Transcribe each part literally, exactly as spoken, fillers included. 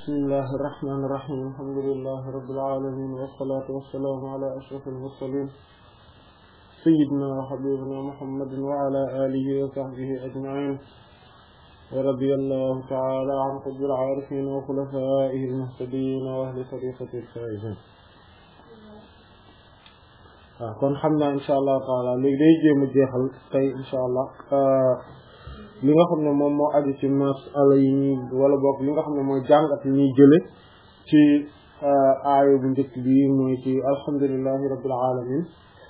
bismillahi irrahmani irrahim alhamdulillahi rabbil alamin wassalatu wassalamu ala ashrafil mursalin sayyidina wa habibina muhammadin wa ala alihi wa sahbihi ajma'in wa radiyallahu ta'ala an qutbil arifin wa khulafaihi al-muhtadin wa ahli tariqati al-faizin. waaw kon xam naa insha allah taala léegi day jéem a jeexal tey insha allah li nga xam ne moom moo aju ci masala yi ñuy wala boog li nga xam ne mooy jàngat yi ñuy jële ci aaya bu njëkk bi mooy ci alhamdulillahi rabbil alamin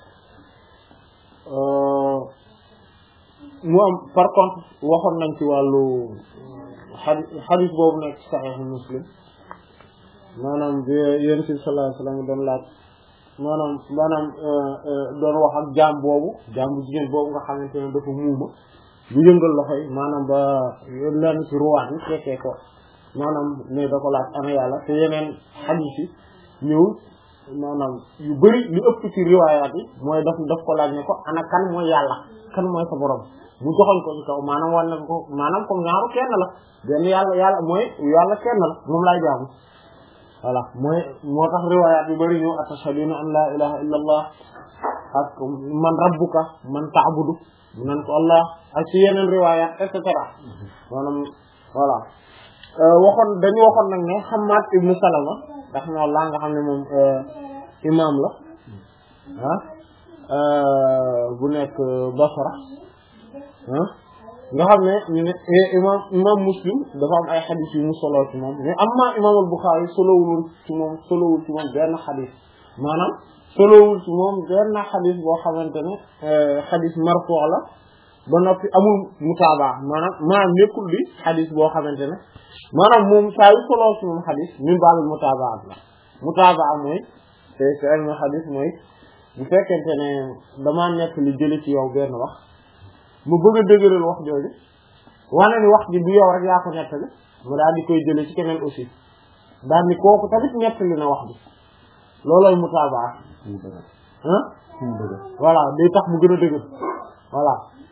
mu am par contre waxoon nañ ci wàllu xadi xadis boobu nekk ci saxiix muslim maanaam bi yéen ci sallallahu alayhi wasallam doon laaj maanaam maanaam doon wax ak jaam boobu jaam bu jigéen boobu nga xamante ne dafa muuma bu yëngal loxo yi maanaam ba lenn ci ruwaat yi fekkee ko maanaam ne da ko laaj ana yàlla te yeneen xadiis yi ñëw maanaam yu bari li ëpp ci riwaayaat yi mooy daf daf ko laaj ne ko ana kan mooy yàlla kan mooy sa borom mu joxoñ ko ci kaw maanaam wan na ko maanaam comme ñaaru kenn la benn yàlla yàlla mooy yàlla kenn la moom laay jaamu voilà mooy moo tax riwaayaat yu bari ñëw atashhaduna an la ilaha illa allah ak man rabbuka man ta'budu mu nan ko allah ak ci yeneen riwaayaat et cetera maanaam voilà waxoon dañu waxoon nag ne Hammad ibn Salama ndax moo laa nga xam ne moom imam la ah bu nekk Basra ah nga xam ne ñu ne imam imam Muslim dafa am ay xadis yu mu solo ci moom mais amma imam al-Bukhari solowul ci moom solowul ci moom benn xadis maanaam solowul ci moom benn xadis boo xamante ne xadis marfu la ba noppi amul mutaaba maanaam maanaam nekkul di xadis boo xamante ne maanaam moom saa yu soloo ci moom xadis min baabil mutaabaat la mutaabaa mooy te ci ilmu xadis mooy bu fekkente ne damaa nekk li jële ci yow benn wax mu bëgg a dëgëral wax jooju wane ni wax ji du yow rek yaa ko nettali mu daal di koy jële ci keneen aussi daal ni kooku tamit nettali na wax bi loolooy mutaabaa ah voilà day tax mu gën a dëgër voilà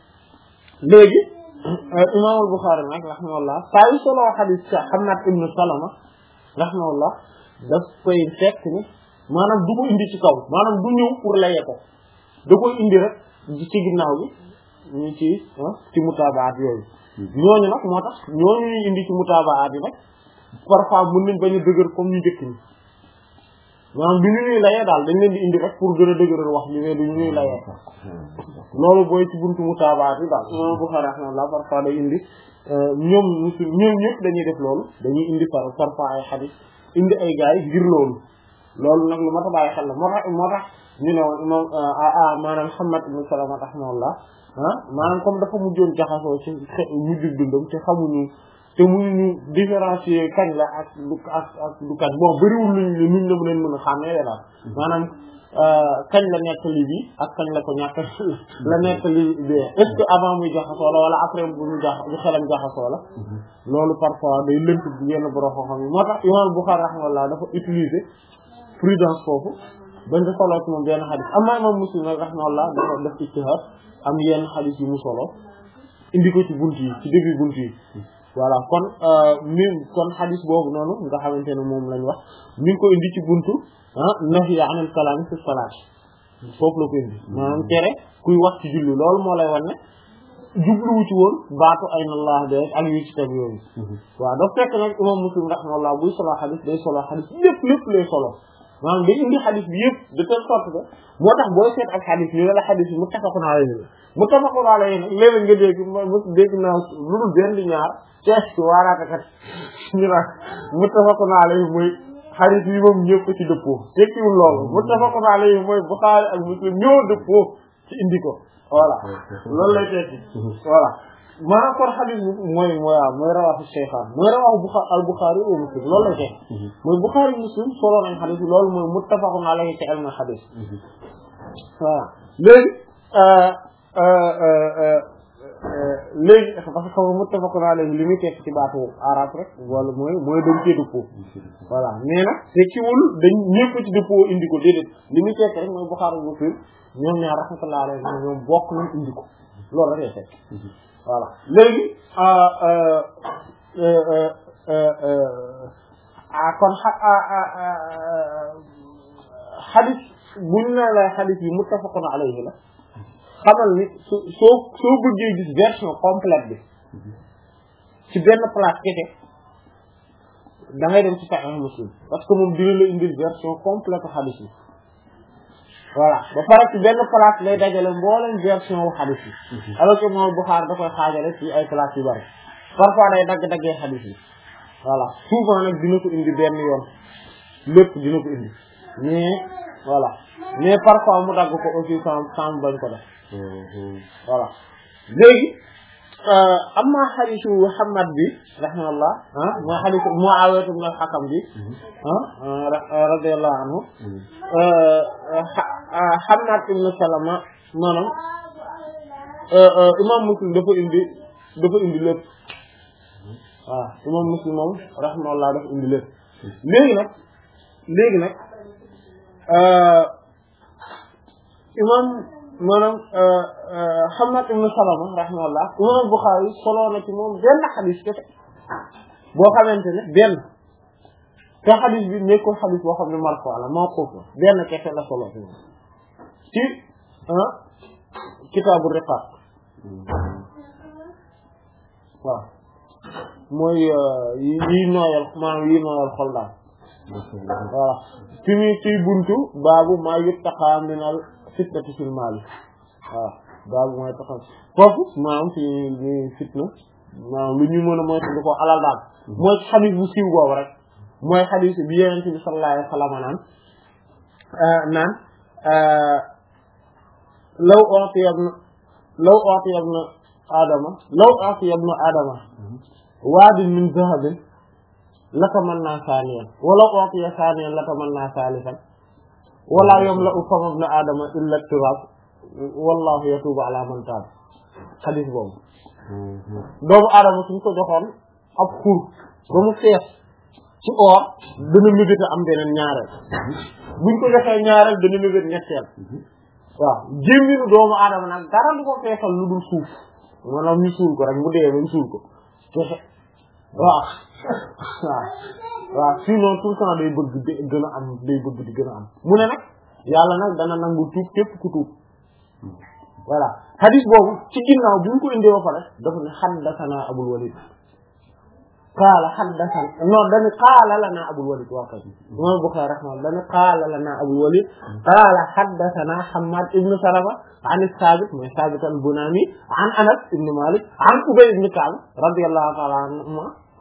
léegi imam al-Bukhari nag rahimahullah saa yu solo xadis sa Hammad ibn Salama rahimahullah daf koy fekk ni maanaam du ko indi ci kaw maanaam du ñëw pour laye ko da koy indi rek ci ginnaaw bi ñu ci ci mutaabaat yooyu ñooñu nag moo tax ñooñu ñuy indi ci mutaabaat yi nag parfois mën nañ bañ a dëgër comme ñu njëkk ñi maanaam du ñu ñuy layee daal dañ leen di indi rek pour gën a dëgëral wax bi mais du ñu ñuy layee loolu booy ci buntu mutaabaat yi daal imam Bukhari rahimahullah parfois day indi ñoom musul ñoom ñëpp dañuy def loolu dañuy indi par parfois ay xadis indi ay gaay ngir loolu loolu nag lu mat a bàyyi xel la moo tax moo tax ñu ne woon imam ah maanaam Hammad ibn Salama rahimahullah ah maanaam comme dafa mujjoon jaxasoo ci mujjug dundam te xamuñu te mënuñu différencier kañ la ak du ak ak du kañ bon bëriwul luñ luñ la mën mën a xàmmee daal maanaam kañ la nekk li bi ak kañ la ko ñàkk la nekk li bi est-ce que avant muy jaxasoo la wala après bu ñu jax bu xelam jaxasoo la loolu parfois day lënt yenn borom xam-xam yi moo tax imam Bukhari rahimahullah dafa utiliser prudence foofu bañ ko solo ci moom benn xadis amma imam Muslim rahimahullah dafa def ijtihad am yenn xadis yu mu solo indi ko ci bunt yi ci début bunt yi voilà kon même kon xadis boobu noonu nga xamante ne moom lañ wax mi ngi ko indi ci buntu ah nahyi anil kalaam fi salaat foofu la ko indi maanaam tere kuy wax ci julli loolu moo lay wan ne jubluwu ci woon baatu ayna Allah de ak yu ci teg yooyu waaw daf fekk nag imam Muslim rahimahullah buy solo xadis day solo xadis lépp lépp lay solo maanaam day indi xadis bi yëpp de telle sorte que moo tax booy seet ak xadis ñu ne la xadis bi muttafaqun alayhi muttafaqun alayhi nag léeg-léeg nga dégg mo dégg naa lu dul benn ñaar cees ci waaraatekat ñu naan muttafaqun alayhi mooy xadis yi moom ñëpp ci dëppoo tekkiwul loolu muttafaqun alayhi mooy Bukhari ak Muslim ñoo dëppoo ci indi ko voilà loolu lay tekki voilà maanaam kon xadis bi mooy mooy waaw mooy rawaahu shaykhaan mooy rawaahu Bukhari al Bukhari wa Muslim loolu lay tekki mooy Bukhari Muslim solo nañ xadis bi loolu mooy muttafaqun alayhi ci ilmu xadis voilà léegi léegi parce que muttafaqun alayhi li muy tekk ci baatu arab rek wala mooy mooy dañ cee dëppoo voilà mais nag tekkiwul dañ ñëpp ci dëppoo indi ko déedéet li muy tekk rek mooy Bukhari Muslim ñoom ñaar rahmatullahi alayhi ñoom bokk nañ indi ko loolu rek lay tekk voilà léegi ah kon xa xadis buñ ne la xadis yi muttafaqun alayhi la xamal ni su soo soo bëggee gis version complète bi ci benn place kese da ngay dem ci Sahih Muslim parce que moom dina la indil version complète xadis yi voilà ba pare ci benn place lay dajale mbooleen version wu xadis yi alors que moom Bukhari da koy xaajale ci ay place yu bari parfois day dagg-daggee xadis yi voilà souvent nag dina ko indi benn yoon lépp dina ko indi mais voilà mais parfois mu dagg ko aussi sans sans bañ ko def voilà léegi am na xadisu Muhammad bi rahimahullah ah mooy xadisu Muawiya ibn al-Hakam bi ah radiyallahu anhu Hammad ibn Salama maanaam imam Muslim dafa indi dafa indi lépp waaw imam Muslim moom rahimahullah dafa indi lépp léegi nag léegi nag imam maanaam Hammad ibn Salama rahimahullah imam Bukhari solo na ci moom benn xadis kese boo xamante ne benn te xadis bi nekkul xadis boo xam ne marfu la mawquf la benn kese la solo ci moom ci kitaabu riqaaq waaw mooy yi nooyal maanaam yi nooyal xol daal voilà ci mi ci buntu baabu maa yuttaqa minal fitnati fil maal waaw baabu mooy taxaw foofu maanaam ci fitna maanaam lu ñu mën a moytu di ko alal daal mooy xadis bu siiw boobu rek mooy xadis bi Yonent bi sallallahu alayhi wa sallam naan naan law u'tiya law u'tiya ibnu aadama law u'tiya ibnu aadama waadin min zahabin latamanna saaniyan wala u'tiya saaniyan latamanna saalisan wala yamla'u fama ibnu aadama illa turaab wallahu yatuubu ala man taab xadis boobu doomu aadama suñ ko joxoon ab xur ba mu fees ci or dana mébét am beneen ñaareel buñ ko joxee ñaareel dana mébét ñetteel waaw jémminu doomu aadama nag dara du ko feesal lu dul suuf maanaam ñu suul ko rek mu dee bañ suul ko texe waaw waaw waaw sinon tout le temps day bëgg di gën a am day bëgg di gën a am mu ne nag yàlla nag dana nangu tuub képp ku tuub voilà hadith boobu ci ginnaaw bi mu ko indee ba pare dafa ne haddathana Abul Walid qaala haddathana non dañu qaala lana Abul Walid waa kay imam Bukhari rahimahullah dañu qaala lana Abul Walid qaala haddathana Hammad ibn Salama an Thabit mooy Thabit al-Bunani an Anas ibn Malik an Ubay ibn Ka'b radiyallahu ta'ala anhuma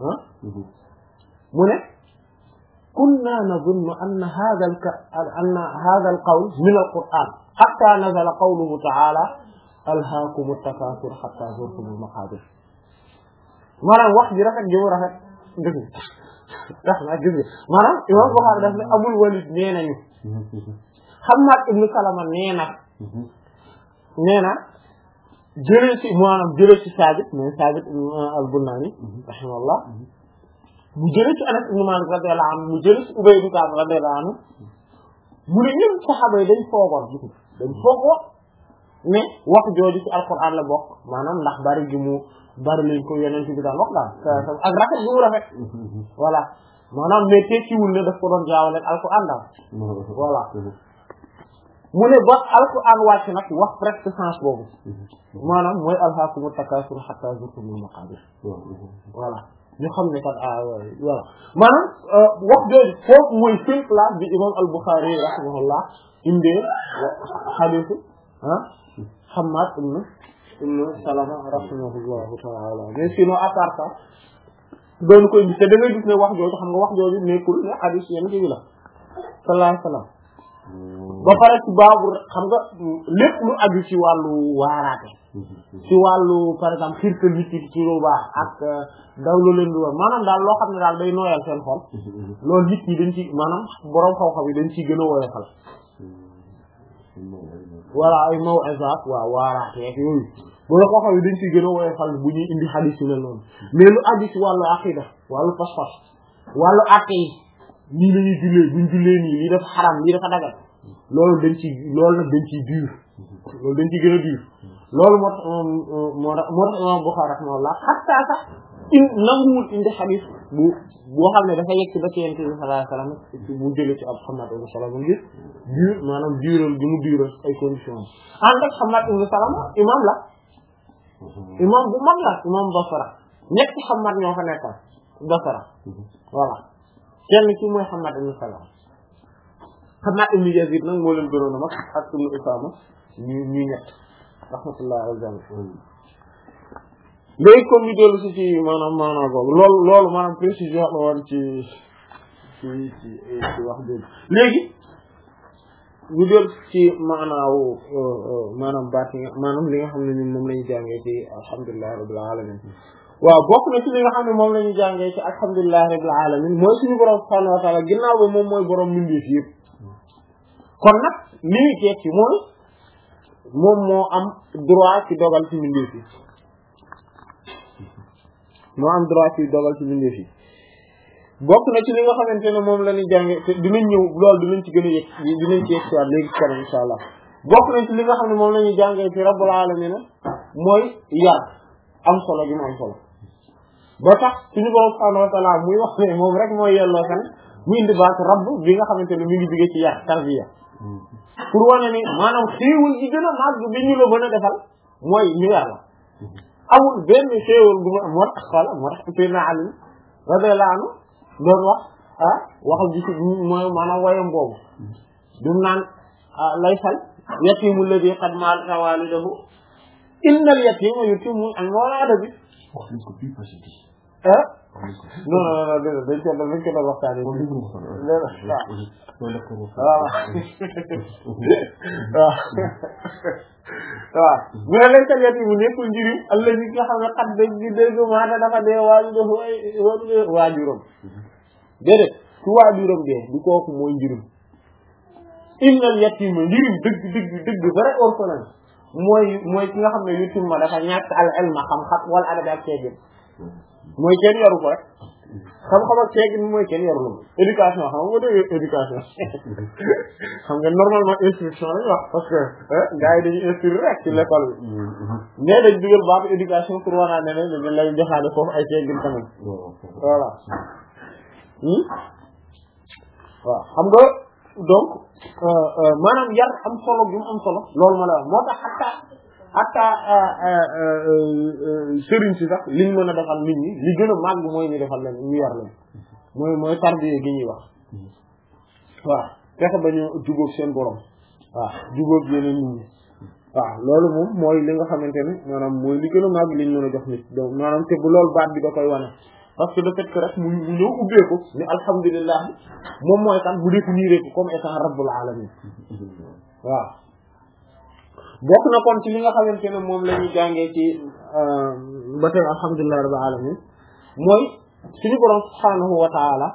mu ne kunna nadhunnu anna hadha anna hadha al-qawl min al-Qur'an hatta nazala qawluhu ta'ala alhaakumu at-takaasur hatta zurtumul maqaabir maanaam wax ji rafet ji mu rafet dëgg tax na gis nga maanaam imam Bukhari daf ne Abul Walid nee nañu Hammad ibn Salama nee na nee na jëlee ci maanaam jëlee ci Saabit mooy Saabit al-Bunani rahimahullah mu jëlee ci Anas ibn Malik radiyallahu anhu mu jëlee ci Ubay ibn Ka'b radiyallahu anhu mu ne ñun saxaaba yi dañ foogoon gis nga dañ foogoo ne wax jooju ci alquran la bokk maanaam ndax bari gi mu bari lañ ko yeneen ci bi daan wax daal ak rafet bi mu rafet voilà maanaam mais tekkiwul ne daf ko doon jaawale ak alquran daal voilà mu ne ba alquran wàcc nag wax presque sens boobu maanaam mooy alhaakumu takaasur hatta zurtumul maqaabir voilà ñu xam ne kat ah voilà maanaam wax jooju foofu mooy seul place bi imam al-Bukhari rahimahullah indee hadithu ah Hammad ibn ibn Salama rahimahullahu ta'ala mais sinon à part ça doon ko indi te da ngay gis ne wax jooju xam nga wax jooju nekkul ne hadith yenn ci bi la sallallahu alayhi wa sallam ba pare ci baabu xam nga lépp lu aju ci wàllu waaraate ci wàllu par exemple xirtal nit ci ci lu baax ak daw lu leen di war maanaam daal loo xam ne daal day nooyal seen xol loolu nit ñi dañ ci maanaam boroom xaw-xaw yi dañ ciy gën a woyofal voilà ay maw'izat waaw waaraate ak yooyu boroom xaw-xaw yi dañ ciy gën a woyofal bu ñuy indi hadith yi ne noonu mais lu aju ci wàllu aqida wàllu pas-pas wàllu àtte yi nii la ñuy jullee buñ jullee nii lii dafa xaram lii dafa dagal loolu dañ ci loolu nag dañ ciy dur loolu dañ ciy gën a dur loolu moo tax moo tax moo tax imam Bukhari rahimahullah hatta sax in nanguwul indi xadis bu boo xam ne dafa yegg ba ci Yonent bi sallallahu alayhi wasallam bu jëlee ci ab Hammad ibn Salama ngir dur maanaam dural gi mu dural ay conditions ànd ak Hammad ibn Salama imam la imam bu mag la imam Basra ñetti Hammad ñoo fa nekkal Basra voilà kenn ci mooy Hammad ibn Salama Hammad ibn Yazid nag moo leen gënoon a mag ak ibn Usama ñu ñu ñett rahmatullah alayhi léegi comme ñu dellu si ci maanaam maanaam boobu loolu loolu maanaam précision la woon ci ci ci ci wax dëgg léegi ñu dellu ci maanaawu maanaam baat yi maanaam li nga xam ne ñun moom la ñu jàngee ci alhamdulillahi rabbil alamin waaw bokk na ci li nga xam ne moom la ñu jàngee ci alhamdulillahi rabbil alamin mooy suñu borom subhanahu wa ta'ala ginnaaw ba moom mooy borom mbindeef yëpp kon nag li ñu teeg ci mooy moom moo am droit ci dogal ci mbindeef yi moo am droit ci dogal ci mbindeef yi bokk na ci li nga xamante ne moom la ñuy jànge te dinañ ñëw loolu dinañ ci gën a yëg dinañ ci yegg si waat léegi kanam insha allah bokk na ci li nga xam ne moom la ñuy jàngee ci rabbul alamin mooy yar am solo gi mu am solo ba tax suñu borom subhanahu wa ta'ala muy wax ne moom rek mooy yelloo kan mu indi baat rabb bi nga xamante ne mi ngi jóge ci yar tarbiya pour wane ni maanaam xéewal gi gën a màgg bi ñu la mën a defal mooy ñu yar la amul benn xéewal gu ma moo tax xoola moo tax Seydina Ali radiyallahu anhu doon wax ah waxal ji ci mooy maanaam wayam boobu dum naan laysal yatimu alladhi qad mata walidahu innal yatima yutimu an walada bi wax nañ ko fii passé bi ah non non non dañ ko dañ ko doon waxtaane waaw bu ne laysal yatimu nekkul njëriñ alladhi nga xam ne xat dañ di dégg maata dafa dee waalidahu ay waajuram déedéet su waajuram dee du kooku mooy njëriñ innal yatima njëriñ dëgg dëgg dëgg vrai orphelin mooy mooy ki nga xam ne yutimma dafa ñàkk al ilma xam-xam wala adab ak teggin mooy kenn yaru ko rek xam-xam ak teggin mooy kenn yaru la éducation xam nga dégg éducation xam nga normalement instruction lañ wax parce que gars yi dañuy instruire rek ci l'école bi mais dañ dugal baatu éducation pour wanaa ne ne dañ lay joxaale foofu ay teggin tamit voilà waaw xam nga donc maanaam yar am solo bi mu am solo loolu ma la wax moo tax hatta hatta sëriñ si sax liñ mën a defal nit ñi li gën a màgg mooy ñu defal leen ñu yar leen mooy mooy tarbiya gi ñuy wax waaw fexe ba ñu jubóog seen borom waaw jubóog yeneen nit ñi waaw loolu moom mooy li nga xamante ne maanaam mooy li gën a màgg liñ mën a jox nit donc maanaam te bu loolu baat bi da koy wane parce que le fait que rek mu ñëw ubbeeku ni alhamdulillah moom mooy kan bu définir ko comme étant rabbul alamin waaw bokk na kon ci li nga xamante ne moom la ñuy jàngee ci ba tey alhamdulillah rabbil alamin mooy suñu borom subhanahu wa ta'ala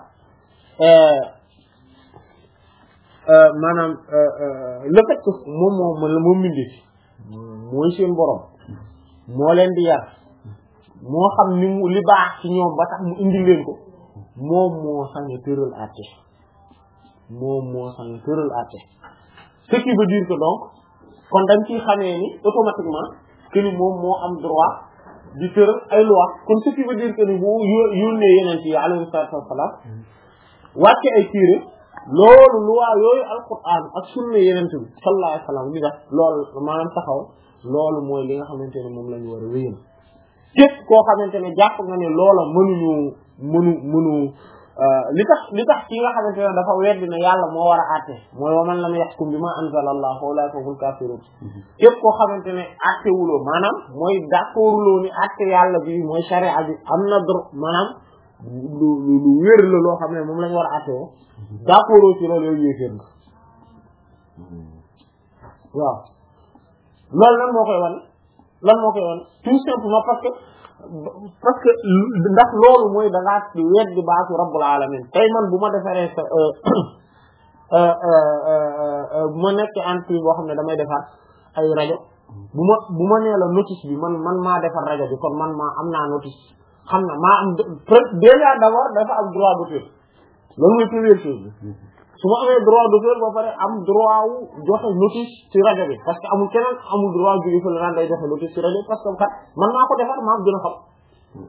maanaam le fait que moom moo moom mindi mooy seen borom moo leen di yar moo xam ni mu li baax ci ñoom ba tax mu indi leen ko moom moo sañ tëral àtte moom moo sañ tëral àtte ce qui veut dire que donc kon dañ ciy xamee ni automatiquement que ni moom moo am droit di tëral ay loi kon ce qui veut dire que ni bu yónnee yeneen ci alayhi salaatu wassalaam wàcce ay téere loolu loi yooyu alquran ak sunna yeneen bi sallallahu alayhi wasallam li nga loolu maanaam taxaw loolu mooy li nga xamante ne moom la ñu war a wéyal képp koo xamante ne jàpp nga ne loola mënuñu mënu mënu li tax li tax ki nga xamante ne dafa weddi ne yàlla moo war a àtte mooy wa man lam yahkum bima anzala Allah fa ulaa'ika humul kaafiruun képp koo xamante ne àtte wuloo maanaam mooy d'accorduloo ni àtte yàlla bi mooy sharia bi am na droit maanaam lu lu wér la loo xam ne moom lañ war a àtte woo d'accordoo ci loolu yooyu yéeféer nga waaw loolu lan moo koy wan lan moo koy wan tout simplement parce que parce que ndax loolu mooy da ngaa weddi baatu rabbul alamin tey man bu ma defaree sa bu ma nekk entreprise boo xam ne damay defar ay rajo bu ma bu ma nee la notice bi man man maa defar rajo bi kon man maa am naa notice xam na maa am déjà d'abord dafa am droit d'auteur loolu mooy première chose bi su ma amee droit d'auteur ba pare am droit wu joxe notice ci rajo bi parce que amul keneen amul droit jóge fa la naan day joxe notice ci rajo parce que kat man maa ko defar maa gën a xam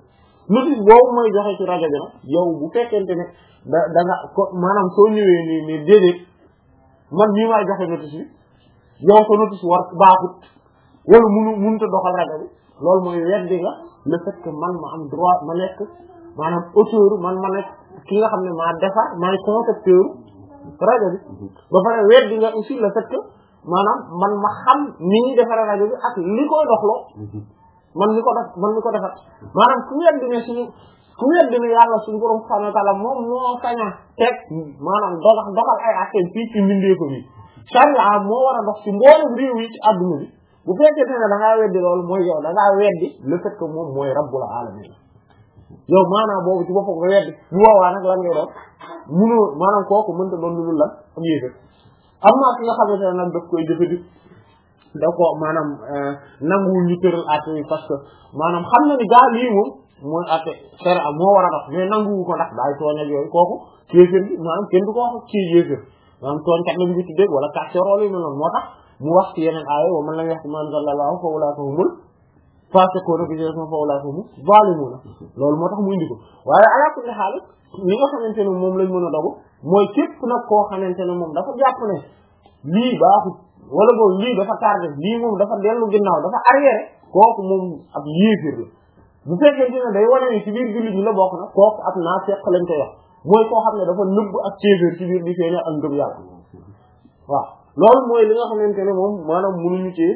notice boobu mooy joxe ci rajo bi nag yow bu fekkente ne da da nga ko maanaam soo ñëwee nii nii déedéet man mii maay joxe notice bi yow sa notice war baaxut wala munu mënut a doxal rajo bi loolu mooy weddi nga le fait que man ma am droit ma nekk maanaam auteur man ma nekk ki nga xam ne maa defar maay concepteur rajo bi ba pare weddi nga aussi le fait que maanaam man ma xam ni ñuy defaree rajo bi ak li koy doxloo man mi ko def man mi ko defar maanaam ku weddi ne suñu ku weddi ne yàlla suñu borom subhanahu wa ta'ala moom moo saña teg maanaam doxal doxal ay affaire fii ci mbindee ko bi charia moo war a dox ci mboolem réew yi ci adduna bi bu fekkee ne da ngaa weddi loolu mooy yow da ngaa weddi le fait que moom mooy rabbul alamin yow maanaam boobu ci boppam nga weddi bu woowaa nag lan ngay doon munoo maanaam kooku mënta doon lu dul lan am yéefér am naa ki nga xamante ne nag daf koy jëfandi da ko maanaam nanguwul ñu tëral àtte yi parce que maanaam xam na ni gaa lii moom mooy àtte sharia moo war a dox mais nanguwu ko ndax daay tooñ ak yooyu kooku yéefér bi maanaam kenn du ko wax ci yéefér maanaam tooñkat la ñu tuddee wala kàccoor yu mel noonu moo tax mu wax ci yeneen aaya wa man lam yahkum ma anzalallahu fa ulaa'ika humul faasiquuna bi fa ulaa'ika humuz zaalimuuna loolu moo tax mu indi ko waaye ala kulli haal li nga xamante ne moom lañ mën a dogu mooy képp nag koo xamante ne moom dafa jàpp ne lii baaxut wala boobu lii dafa tardé lii moom dafa dellu ginnaaw dafa arrière kooku moom ab yéefir la bu fekkente ne day wane ni ci biir jullit ñi la bokk na kooku ab naafeq lañ koy wax mooy koo xam ne dafa nëbb ak kéefir ci biir di feeñe ak ngëm yàlla waaw loolu mooy li nga xamante ne moom maanaam mënuñu ci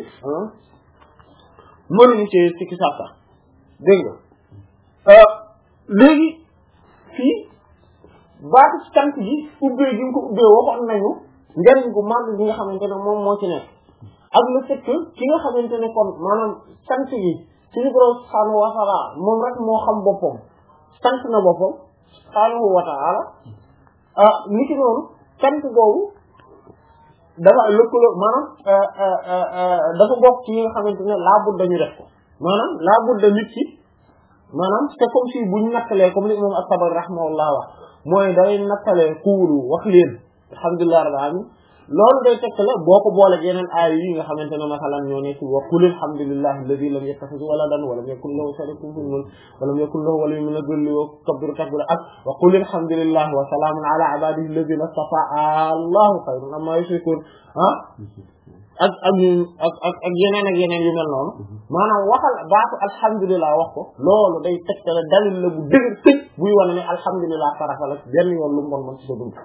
mënuñu ci sikki sàkka dégg nga léegi fii baatu cant gi ubbee gi nga ko ubbee waxoon nañu njariñ gu màgg gi nga xamante ne moom moo ci nekk ak le fait que ki nga xamante ne kon maanaam cant gi suñu borom subhaanahu wa ta'ala moom rek moo xam boppam sant na boppam subhaanahu wa ta'ala ah ni ki noonu cant boobu dafa lëkkaloo maanaam dafa bokk ci yi nga xamante ne laa budda ñu def ko maanaam laa budda nit ki maanaam c'est comme si buñ nattalee comme li imam as-Sabari rahimahullah wax mooy day nattalee kuulu wax leen alhamdulillahi rabbil alamin loolu day tekkale boo ko booleeg yeneen aay yi nga xamante ne masalan ñoo nekk wa qul alhamdulillahi alladhi lam yattakhidh waladan wa lam yakun lahu sharikun fil mulk wa lam yakun lahu waliyyun min adh-dhilli wa kabbirhu takbira ak wa qul alhamdulillahi wa salamun ala ibadihi alladhina istafa allahu khayrun amma yushrikun ah ak ak ak ak ak yeneen ak yeneen yu mel noonu maanaam waxal baatu alhamdulillah wax ko loolu day tekkale dalil la bu dëgër tëj buy wane ne alhamdulillah farata la benn yoon lu mu bon man ci sa dund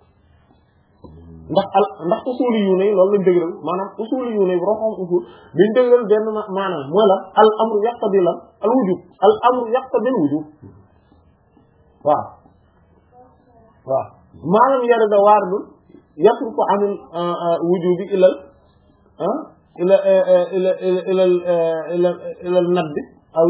ndax al ndax usuli yu ne loolu lañ dëgëral maanaam usuli yu ne roxom usul liñ dëgëral benn maanaam mooy la al amru yaqtadi la al wujub al amru yaqtadi al wujub waaw waaw maanaam yara da waar dul yatruku anil wujubi ilal ila ila ila ila ila nadd aw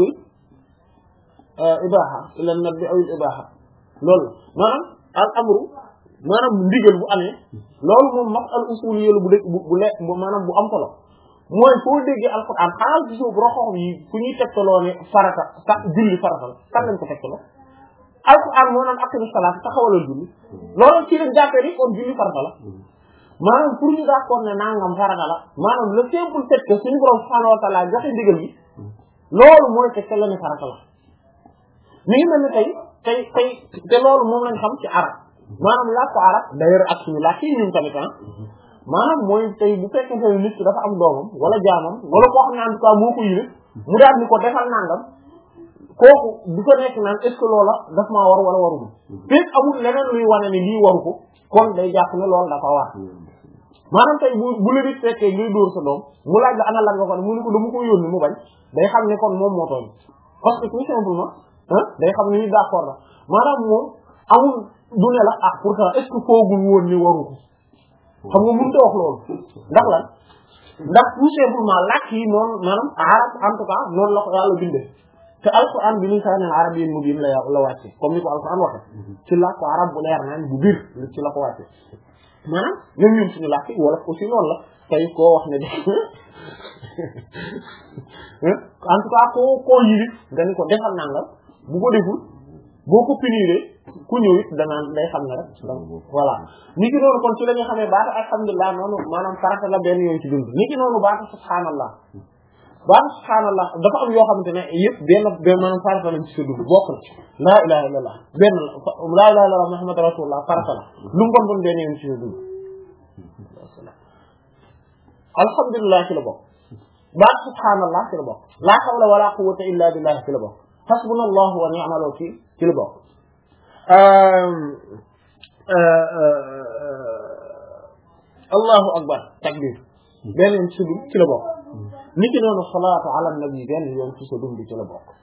ibaha ila nadd aw ibaha loolu maanaam al amru maanaam ndigal bu amee loolu moom masal usul yëlu bu dégg bu bu lekk maanaam bu am solo mooy foo déggee alquran xanaa ci suuf roxox yi fu ñuy tegtaloo ne farata sax julli farata la kan lañ ko tegtaloo alquran moo naan aqimi salaat taxawalal julli loolu ci lañ jàppee ni kon julli farata la maanaam pour ñu d'accord ne nangam farata la maanaam le simple fait que suñu borom subhanahu wa ta'ala joxe ndigal bi loolu mooy tegtal la ne farata la mi ngi mel ni tey tey tey te loolu moom lañ xam ci arab maanaam làkku arab d'ailleurs ak suñu làkk yi ñun tamit ah maanaam mooy tey bu fekkente ne nit ki dafa am doomam wala jaamam wala koo xam ne en tout cas moo ko yilif mu daal ni ko defal nangam kooku du ko nekk naan est-ce que loola daf maa war wala waruma fekk amul leneen luy wane ni lii waru ko kon day jàpp ne loolu dafa war maanaam tey bu bu la nit fekkee ngay dóor sa doom mu laaj la ana lan nga ko ne mu ne ko dama ko yónni mu bañ day xam ne kon moom moo tooñ parce que tout simplement ah day xam ne ni d'accord la maanaam moom amul du ne la ah pourtant est-ce que foogul woon ni waru ko xam nga mënut a wax loolu ndax lan ndax tout simplement làkk yi noonu maanaam arab en tout cas noonu la ko yàlla bindee te alquran bi lisaanin arabiyyin mubiin la la wàcce comme ni ko alquran waxe ci làkku arab bu leer naan bu biir ci la ko wàcce maanaam même ñun suñu làkk wala aussi noonu la tey koo wax ne de en tout cas koo koo yirif nga ni ko defal nangam bu ko deful boo ko puniré ku ñëw it danaan day xam ne rek voilà ni ki noonu kon ci la ñu xamee baata alhamdulilah noonu maanaam farata la benn yoon ci dund ni ki noonu baata subhaanallah baatu subhaanallah dafa am yoo xamante ne yëpp benn benn maanaam farata lañ ci sa dund bokk na laa ilaha illallah benn la laa ilaha illallah muhammad rasulullah farata la lu mu bon bon benn yoon ci sa dund alhamdulillah ci la bokk baatu subhaanallah ci la bokk laa hawla wala quwwata illa billah ci la bokk hasbunallahu wa ni'mal wakil ci la bokk allahu akbar takbir benn yoon ci sa dund ci la bokk ni ki noonu salaatu ala nabi benn yoon ci sa dund ci la bokk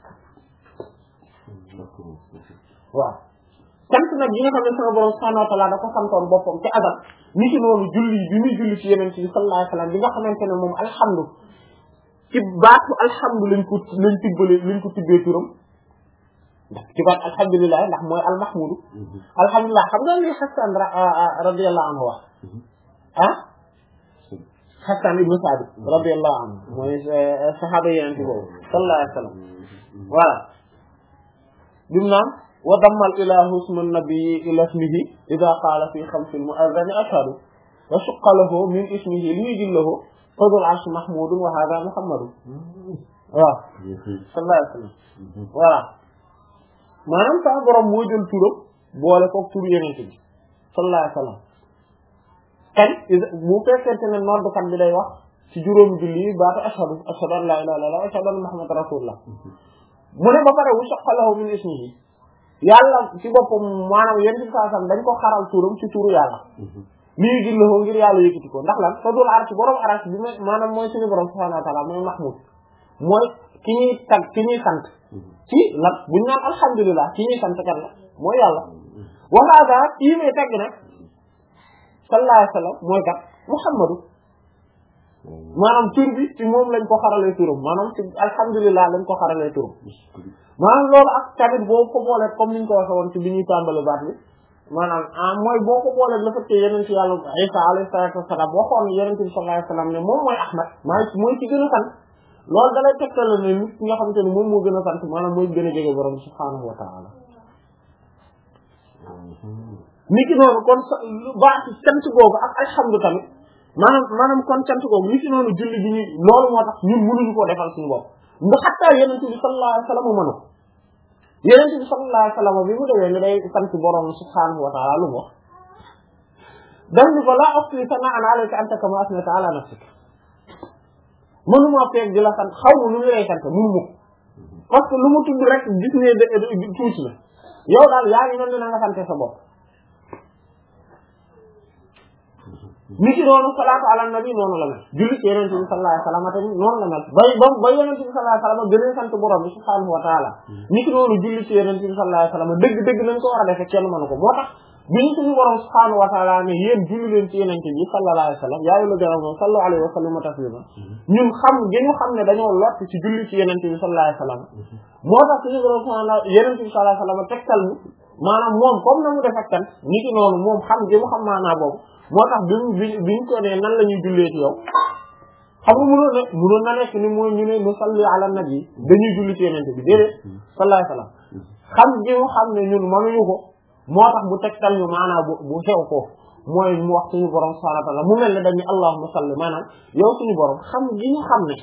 waaw sant nag yi nga xam ne sama borom subhanahu wa ta'ala da ko santoon boppam ci adab ni ki noonu julli bi muy julli ci yeneen ci sallallahu alayhi wa sallam bi nga xamante ne moom alhamdu ci baatu alhamdu lañ ko lañ tibbale lañ ko tibbee turam ndax ci baat alhamdulilah ndax mooy almahmudu alhamdulilah xam nga li Hasan radiyallahu anhu wax ah Hasan ibn Sabit radiyallahu anhu mooy saxaaba yeneen ci boobu sallallahu alayhi wa sallam voilà bi mu naan wa dammal ilahu isma nabii ila ismihi ida qaala fi xamsi mu'adhani ashhadu wa shaqqa lahu min ismihi li yujillahu fadul arsh mahmudun wa hada muhammadun waaw sallallahu alayhi wa sallam voilà maanaam sax borom moo jël turam boole ko tur yeneen bi sallallahu alayhi wa sallam kan bu fekkente ne noddkat bi day wax ci juróom julli baatu ashhadu ashhadu an la ilaha illallah ashhadu anna muhammadan rasulullah mu ne ba pare wu shaqqa lahu min ismihi yàlla ci boppam maanaam yenn ci saa sam dañ ko xaral turam ci turu yàlla lii gilloo ngir yàlla yëkkati ko ndax lan fa dul arsh borom arsh bi ma maanaam mooy suñu borom subhanahu wa ta'ala mooy mahmud mooy ki ñuy tag ki ñuy sant ci lan buñu naan alhamdulillah ki ñuy sant kat la mooy yàlla wa hada kii may tagg nag sallallahu alayhi wa sallam mooy kat muhammadu maanaam tur bi ci moom lañ ko xaralee turam maanaam ci alhamdulillah lañ ko xaralee turam maanaam loolu ak tamit boo ko boolee comme niñ ko waxee woon ci bi ñuy tàmbale baat bi maanaam ah mooy boo ko boolee la fekkee yeneen ci yàlla Isa alayhi salaatu wasalaam waxoon yeneen ci sallallahu alayhi wa sallam ne moom mooy Ahmad maa mooy ci gën a sant loolu da lay tegtal ne nit ki nga xamante ne moom moo gën a sant maanaam mooy gën a jege borom subhaanahu wa ta'ala ni ki noonu kon baat sant googu ak alhamdu tamit maanaam maanaam kon sant googu ni ki noonu julli bi ñu loolu moo tax ñun mënuñu koo defal suñu bopp nga xattaa yeneen bi sallallahu alayhi wa sallam mënu ko yeneen bi sallallahu alayhi wa sallam bi mu demee ne day sant borom subhaanahu wa ta'ala lu mu wax daf ni ko laa uhsii sanaa'an alayka anta kamaa asnayta ala nafsik mënuma feeg di la sant xaw ma nu mu lay sant mënu ma ko parce que lu mu tudd rek gis ne tuuti na yow daal yaa ngi noonu na nga sante sa bopp ni ki noonu salaatu ala nabi noonu la mel julli ci yonent bi sallallahu alayhi wa sallam tamit noonu la mel bay ba ba yonent bi sallallahu alayhi wa sallam gën a sant borom bi subhanahu wa ta'ala ni ki noonu julli ci yonent bi sallallahu alayhi wa sallam dëgg dëgg nañ ko war a defe kenn mënu ko moo tax bi ñu suñu borom subhanahu wa ta'ala ne yéen julli leen ci yonent bi sallallahu alayhi wa sallam yaa ayyuhal ladhina amanu sallu alayhi wa sallimu taslima ñun xam gi ñu xam ne dañoo lott ci julli ci yonent bi sallallahu alayhi wa sallam moo tax suñu borom subhanahu yonent bi sallallahu alayhi wa sallam tegtal ñu maanaam moom comme na mu def ak tan ni ki noonu moom xam gi mu xam maanaa boobu moo tax bi bi biñ ko ne nan la ñuy jullee ci yow xam nga mënoon ne mënoon na nekk ni mooy ñu ne nu salli ala nabi dañuy julli ci yonent bi déedéet sallallahu alayhi wa sallam xam gi mu xam ne ñun mënuñu ko moo tax bu tegtal ñu maanaa bu bu xew foofu mooy mu wax suñu borom subhanahu wa ta'ala mu mel ne dañu allahumma salli maanaam yow suñu borom xam gi ñu xam ne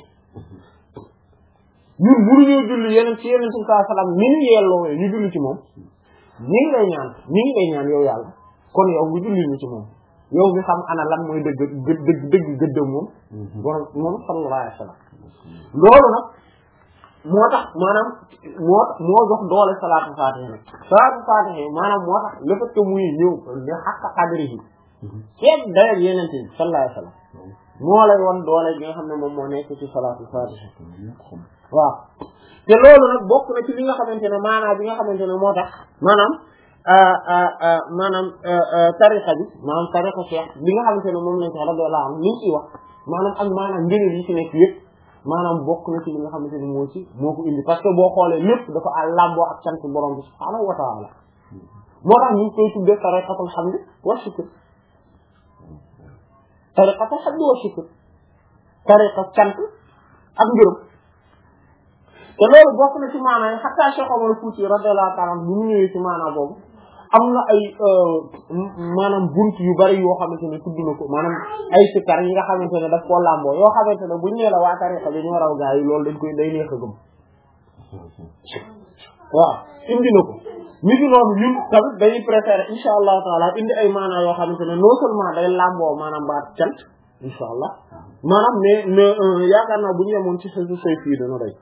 ñun mënuñoo julli yeneen ci yeneen sallallahu alayhi wa sallam ni ñu yelloo ñu julli ci moom ñi ngi lay ñaan ñi ngi lay ñaan yow yàlla kon yow nga julli ñu ci moom yow mi xam ana lan mooy dëgg dëgg dëgg gëddëm moom borom moom sallallahu alayhi wa sallam loolu nag moo tax maanaam moo moo jox doole salaatu faatiha nag salaatu faatiha maanaam moo tax le fait que muy ñëw li xaqqa qadrihi képp dayeg yeneen bi sallallahu alayhi wa sallam moo lay won doole gi nga xam ne moom moo nekk ci salaatu faatiha waaw te loolu nag bokk na ci li nga xamante ne maanaam bi nga xamante ne moo tax maanaam maanaam tariqa bi maanaam tariqa cheikh bi nga xamante ne moom lañ ko radiyallahu anhu li ñu ciy wax maanaam ak maanaam ngëneel yi ci nekk yëpp maanaam bokk na ci li nga xamante ne moo ci moo ko indi parce que boo xoolee lépp dafa à lamboo ak sant borom bi subhaanahu wa ta'ala moo tax ñu ngi koy tuddee tariqatul hamd wa shukr tariqatul hamd wa shukr tariqa sant ak ngërëm te loolu bokk na ci maanaam yi xataa Cheikh Omar Fouti radiyallahu ta'ala bu ñu ñëwee ci maanaam boobu am na ay maanaam bunt yu bari yoo xamante ne tudd na ko maanaam ay sikkar yi nga xamante ne daf koo làmboo yoo xamante ne buñ nee la waa tariqa bi ñoo raw gaa yi loolu dañ koy day neex a gëm waaw indi na ko nit ñi noonu ñun tamit dañuy préférer insha allahu taala indi ay maanaa yoo xamante ne non seulement day làmboo maanaam baat cant insha allah maanaam mais mais yaakaar naa bu ñu yemoon ci xeetu say fii dana doy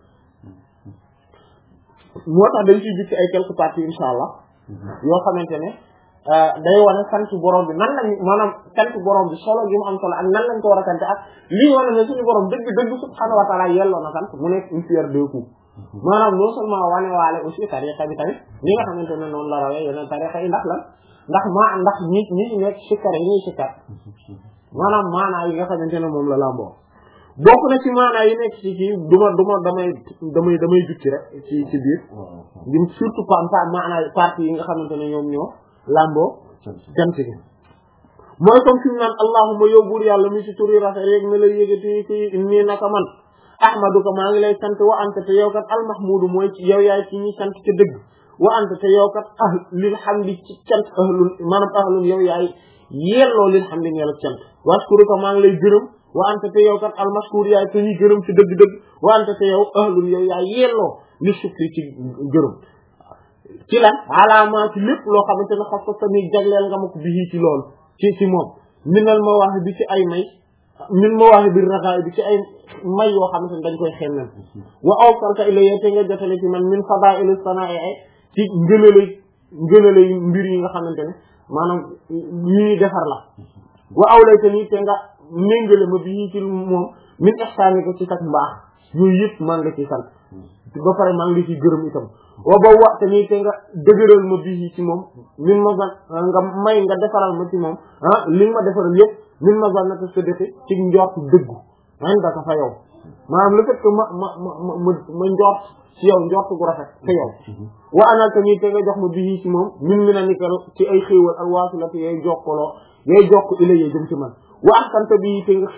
moo tax dañ ciy jukki ay quelques parties insha allah yoo xamante ne day wane sant borom bi nan lañ maanaam sant borom bi solo gi mu am solo ak nan lañ ko war a sant ak lii wane ne suñu borom dëgg dëgg subhanahu wa taala yelloo na sant mu nekk une pierre deux coups maanaam non seulement wane waale aussi tariqa bi tamit li nga xamante ne noonu la rawee yeneen tariqa yi ndax lan ndax maa ndax nit ñi nekk sikkar yi ñuy sikkar maanaam maanaa yi nga xamante ne moom la lamboo bokk na ci maanaa yi nekk ci kii duma duma damay damay damay jukki rek ci ci biir dim surtout pa pa maanaa partie yi nga xamante ne ñoom ñoo lamboo cant gi mooy comme fi mu naan allahumma yow buur yàlla mi ci turi rafet rek na la yëgati ci nii naka man ahmaduka maa ngi lay sant wa anta te yow kat almahmudu mooy ci yow yaay ci ñi sant ci dëgg wa anta te yow kat ah lil hamdi ci cant ahlun maanaam ahlun yow yaay yelloo lil hamdi ñeel ak cant waskuruka maa ngi lay gërëm wa anta te yow kat almashkur yaay te ñuy gërëm ci dëgg-dëgg wa anta te yow ahlun yow yaay yelloo li sukri ci gërëm ci lan alaamaa ci lépp loo xamante ne xas ko tamit jagleel nga ma ko bii ci loolu ci ci moom minal ma wax bi ci ay may min ma wax bi raxaay bi ci ay may yoo xamante ne dañ koy xemmem wa awsalta ilayya te nga jotale ci man min fadaa'il sanaa'i ci ngënale ngënale mbir yi nga xamante ne maanaam ñuy defar la wa awlayta nii te nga méngale ma bii ci moom min ihsaani ko ci tak mbaax yooyu yëpp maa ngi ci sant ba pare maa ngi ci gërëm itam wa ba wa te nii te nga dëgëral ma bii ci moom min ma nga may nga defaral ma ci moom ah li nga ma defaral yëpp min ma zan nata sëddate ci njort dëggu an daka fa yow maanaam le fait que ma ma ma ma ma njort ci yow njort gu rafet fa yow wa anal te nii te nga jox ma bii ci moom min mi na nikal ci ay xéewal ak waasilati yay jokkaloo yay jokk ilayee jëm ci man wa ahsanta bii te nga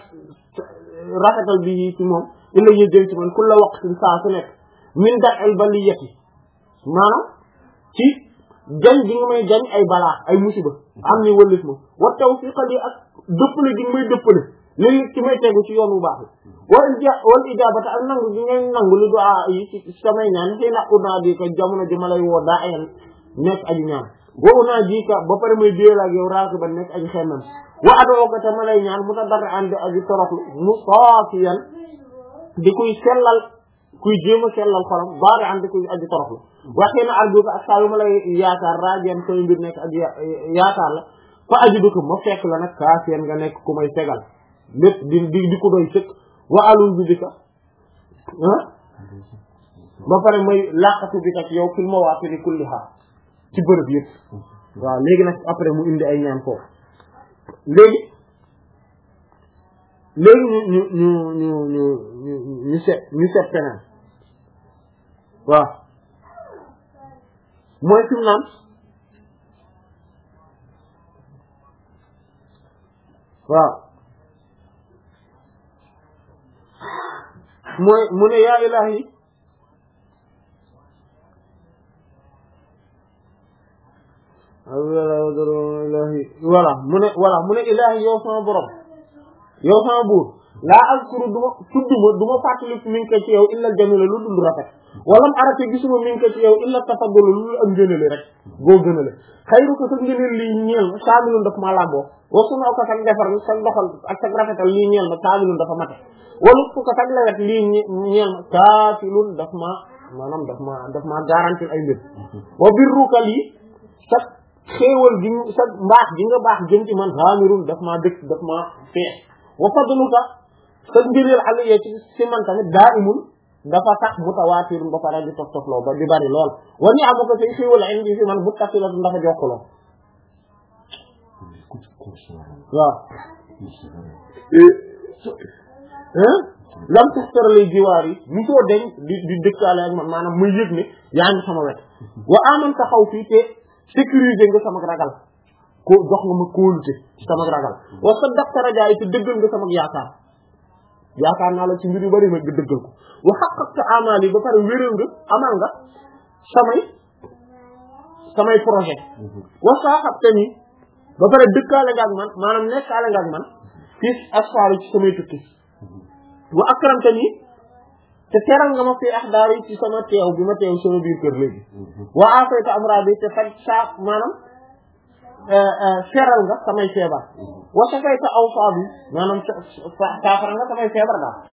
rafetal bii ci moom ilayee jëm ci man kulla waqtin saa su nekk min da'il baliyati maanaam ci jañ gi nga may jañ ay balaa ay musiba am ni wëllis ma wa tawfiqal yi ak dëppale gi nga may dëppale léegi ci may tegu ci yoon bu baax bi wal ija wal ijabata ak nangu gi ngay nangu li du a yi ci samay ñaan xëy na unaa di ko jamono ji ma lay woo daa ayan nekk aji ñaan wa unaa ji ka ba pare may déel ak yow raaki ba nekk aji xemmam wa adoo ko te ma lay ñaan mu ta dara andi aji toroxlu mu saafiyan di kuy sellal kuy jéem a sellal xolam baari andi kuy aji toroxlu waxee na arjuka ak saa yu ma lay yaakaar raajeen koy mbir nekk aji yaakaar la fa ajidu ko ma fekk la nag kaasiyeen nga nekk ku may tegal lépp di di di ko doy sëkk wa alul bi dika ah ba pare may laqatu bi kat yow fil mawaatini kulliha ci bërëb yëpp waaw léegi nag après mu indi ay ñaan foofu léegi léegi ñu ñu ñu ñu ñu ñu ñu seet ñu seet feneen waaw mooy fi mu naan waaw mooy mu ne yaa ilahi ilahi voilà mu ne voilà mu ne ilahi yow sama borom yow sama buur laa azkuru duma tudduma duma fàttali min ka ci yow illa jamila lu dul rafet walam arate gisuma min ka ci yow illa tafaddulu lu dul ak ngënale rek boo gënale xayru ko sa ngënal lii ñeel ma saamilun dafa ma làmboo wa sunoo ko sag defar sa doxal ak sag rafetal lii ñeel ma saamilun dafa mate walu fu ko sag lewet lii ñeel ma kaafilun daf ma maanaam daf ma daf ma garantir ay mbir wa birruka lii sa xéewal gi sa mbaax gi nga baax jëm ci man xaamirun daf maa dëkk daf maa feex wa fadluka sa ngëneel aliye ci si man tamit daa imul dafa sax mutawaatirun ba pare di tof tofloo ba di bari lool wa ni amu ko say xéewal indi fi man bu tasilatu dafa jokkaloo waaw lam tuxtara lay jiwaar yi mu soo deñ di di dëkkaale ak man maanaam muy yëg ne yaa ngi sama wet wa aman sa xaw fii te sécuriser nga sama ragal ko jox nga ma kóolute sama ragal wa saddaqta rajaa te dëggal nga sama yaakaar yaakaar naa la ci mbir yu bari ma nga dëggal ko wa haqqaqta amaali ba pare wéral nga amal nga samay samay projet wasaaxabte ni ba pare dëkkaale nga ak man maanaam nekkaale nga ak man fii asfaar yi ci samay tukki wa akramte ni te teral nga ma fi axdaar yi ci sama teew bi ma teew sama biir kër léegi wa afayta amraadi te faj saa maanaam feral nga samay feebar wa safayta awsaabi maanaam saafara nga samay feebar daal